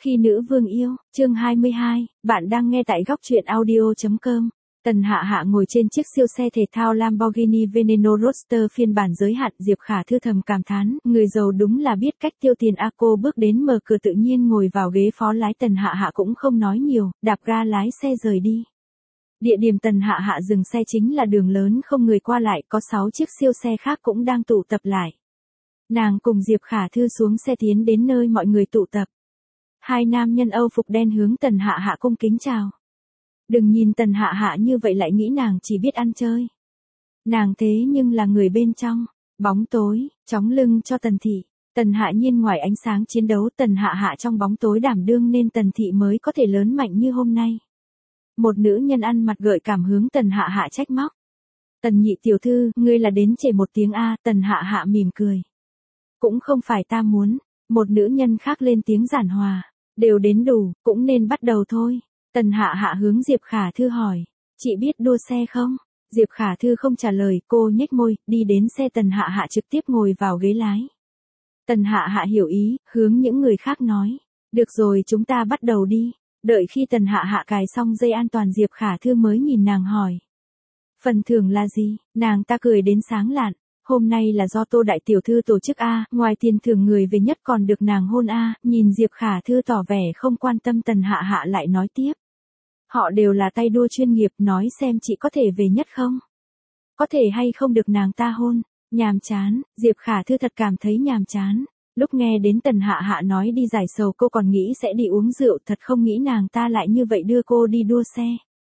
Khi nữ vương yêu, chương 22, bạn đang nghe tại góc truyện audio.com. Tần Hạ Hạ ngồi trên chiếc siêu xe thể thao Lamborghini Veneno Roadster phiên bản giới hạn. Diệp Khả Thư thầm cảm thán, người giàu đúng là biết cách tiêu tiền a. Cô bước đến mở cửa tự nhiên ngồi vào ghế phó lái. Tần Hạ Hạ cũng không nói nhiều, đạp ga lái xe rời đi. Địa điểm Tần Hạ Hạ dừng xe chính là đường lớn không người qua lại, có 6 chiếc siêu xe khác cũng đang tụ tập lại. Nàng cùng Diệp Khả Thư xuống xe tiến đến nơi mọi người tụ tập. Hai nam nhân Âu phục đen hướng Tần Hạ Hạ cung kính chào. Đừng nhìn Tần Hạ Hạ như vậy lại nghĩ nàng chỉ biết ăn chơi. Nàng thế nhưng là người bên trong, bóng tối, chóng lưng cho Tần Thị. Tần Hạ Nhiên ngoài ánh sáng chiến đấu, Tần Hạ Hạ trong bóng tối đảm đương nên Tần Thị mới có thể lớn mạnh như hôm nay. Một nữ nhân ăn mặt gợi cảm hướng Tần Hạ Hạ trách móc. Tần nhị tiểu thư, ngươi là đến trễ một tiếng a. Tần Hạ Hạ mỉm cười. Cũng không phải ta muốn. Một nữ nhân khác lên tiếng giản hòa. Đều đến đủ, cũng nên bắt đầu thôi. Tần Hạ Hạ hướng Diệp Khả Thư hỏi. Chị biết đua xe không? Diệp Khả Thư không trả lời, cô nhếch môi, đi đến xe Tần Hạ Hạ trực tiếp ngồi vào ghế lái. Tần Hạ Hạ hiểu ý, hướng những người khác nói. Được rồi, chúng ta bắt đầu đi. Đợi khi Tần Hạ Hạ cài xong dây an toàn, Diệp Khả Thư mới nhìn nàng hỏi. Phần thưởng là gì? Nàng ta cười đến sáng lạn. Hôm nay là do Tô đại tiểu thư tổ chức a, ngoài tiền thưởng người về nhất còn được nàng hôn a. Nhìn Diệp Khả Thư tỏ vẻ không quan tâm, Tần Hạ Hạ lại nói tiếp. Họ đều là tay đua chuyên nghiệp, nói xem chị có thể về nhất không? Có thể hay không được nàng ta hôn? Nhàm chán. Diệp Khả Thư thật cảm thấy nhàm chán. Lúc nghe đến Tần Hạ Hạ nói đi giải sầu, cô còn nghĩ sẽ đi uống rượu, thật không nghĩ nàng ta lại như vậy đưa cô đi đua xe.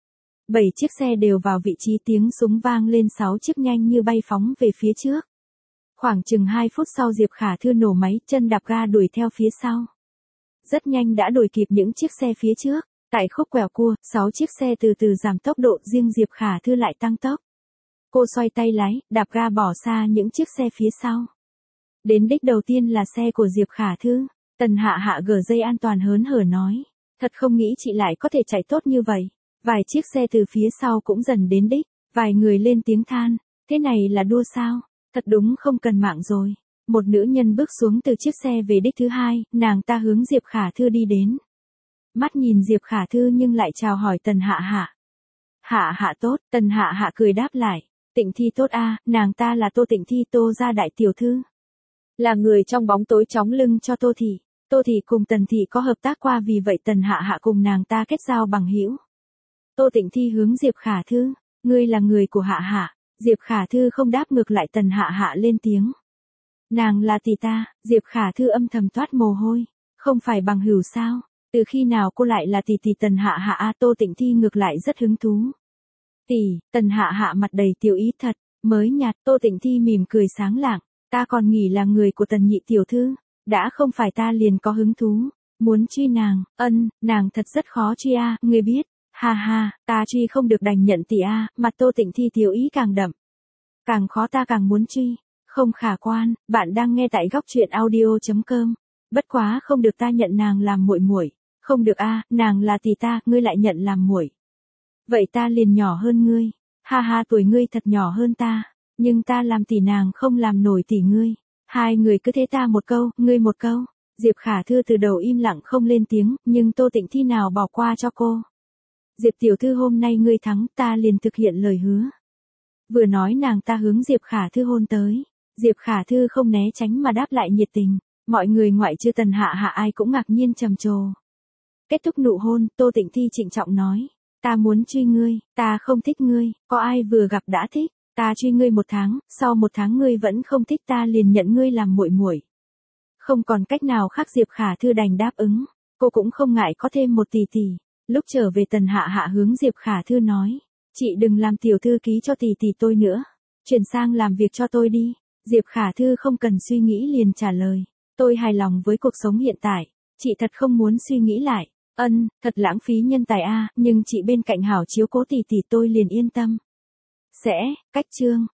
7 chiếc xe đều vào vị trí, tiếng súng vang lên, 6 chiếc nhanh như bay phóng về phía trước. Khoảng chừng 2 phút sau, Diệp Khả Thư nổ máy, chân đạp ga đuổi theo phía sau. Rất nhanh đã đuổi kịp những chiếc xe phía trước. Tại khúc quẹo cua, 6 chiếc xe từ từ giảm tốc độ, riêng Diệp Khả Thư lại tăng tốc. Cô xoay tay lái, đạp ga bỏ xa những chiếc xe phía sau. Đến đích đầu tiên là xe của Diệp Khả Thư. Tần Hạ Hạ gỡ dây an toàn hớn hở nói. Thật không nghĩ chị lại có thể chạy tốt như vậy. Vài chiếc xe từ phía sau cũng dần đến đích. Vài người lên tiếng than. Thế này là đua sao? Thật đúng không cần mạng rồi. Một nữ nhân bước xuống từ chiếc xe về đích thứ hai. Nàng ta hướng Diệp Khả Thư đi đến. Mắt nhìn Diệp Khả Thư nhưng lại chào hỏi Tần Hạ Hạ. Hạ Hạ tốt. Tần Hạ Hạ cười đáp lại. Tịnh Thi tốt a. Nàng ta là Tô Tịnh Thi, Tô gia đại tiểu thư. Là người trong bóng tối chóng lưng cho Tô Thị. Tô Thị cùng Tần Thị có hợp tác qua, vì vậy Tần Hạ Hạ cùng nàng ta kết giao bằng hữu. Tô Tịnh Thi hướng Diệp Khả Thư. Ngươi là người của Hạ Hạ. Diệp Khả Thư không đáp, ngược lại Tần Hạ Hạ lên tiếng. Nàng là tỷ ta. Diệp Khả Thư âm thầm toát mồ hôi. Không phải bằng hữu sao? Từ khi nào cô lại là tỷ tỷ Tần Hạ Hạ a? Tô Tịnh Thi ngược lại rất hứng thú. Tỷ. Tần Hạ Hạ mặt đầy tiểu ý thật. Mới nhạt. Tô Tịnh Thi mỉm cười sáng lạng. Ta còn nghĩ là người của Tần nhị tiểu thư. Đã không phải ta liền có hứng thú. Muốn truy nàng. Nàng thật rất khó truy a, ngươi biết. Ha ha, ta truy không được đành nhận tỷ a. Mặt Tô Tịnh Thi tiểu ý càng đậm. Càng khó ta càng muốn truy. Không khả quan. Bạn đang nghe tại góc truyện audio.com. Bất quá không được, ta nhận nàng làm muội muội. Không được a, nàng là tỷ ta, ngươi lại nhận làm muội. Vậy ta liền nhỏ hơn ngươi. Ha ha, tuổi ngươi thật nhỏ hơn ta. Nhưng ta làm tỷ nàng không làm nổi tỷ ngươi. Hai người cứ thế, ta một câu, ngươi một câu. Diệp Khả Thư từ đầu im lặng không lên tiếng, nhưng Tô Tịnh Thi nào bỏ qua cho cô. Diệp tiểu thư, hôm nay ngươi thắng, ta liền thực hiện lời hứa. Vừa nói nàng ta hướng Diệp Khả Thư hôn tới. Diệp Khả Thư không né tránh mà đáp lại nhiệt tình. Mọi người ngoại trừ Tần Hạ Hạ ai cũng ngạc nhiên trầm trồ. Kết thúc nụ hôn, Tô Tịnh Thi trịnh trọng nói. Ta muốn truy ngươi, ta không thích ngươi, có ai vừa gặp đã thích. Ta truy ngươi 1 tháng, sau 1 tháng ngươi vẫn không thích ta liền nhận ngươi làm muội muội. Không còn cách nào khác, Diệp Khả Thư đành đáp ứng. Cô cũng không ngại có thêm một tỷ tỷ. Lúc trở về, Tần Hạ Hạ hướng Diệp Khả Thư nói. Chị đừng làm tiểu thư ký cho tỷ tỷ tôi nữa. Chuyển sang làm việc cho tôi đi. Diệp Khả Thư không cần suy nghĩ liền trả lời. Tôi hài lòng với cuộc sống hiện tại. Chị thật không muốn suy nghĩ lại. Thật lãng phí nhân tài a, nhưng chị bên cạnh hảo chiếu cố tỷ tỷ tôi liền yên tâm. Sẽ, cách chương.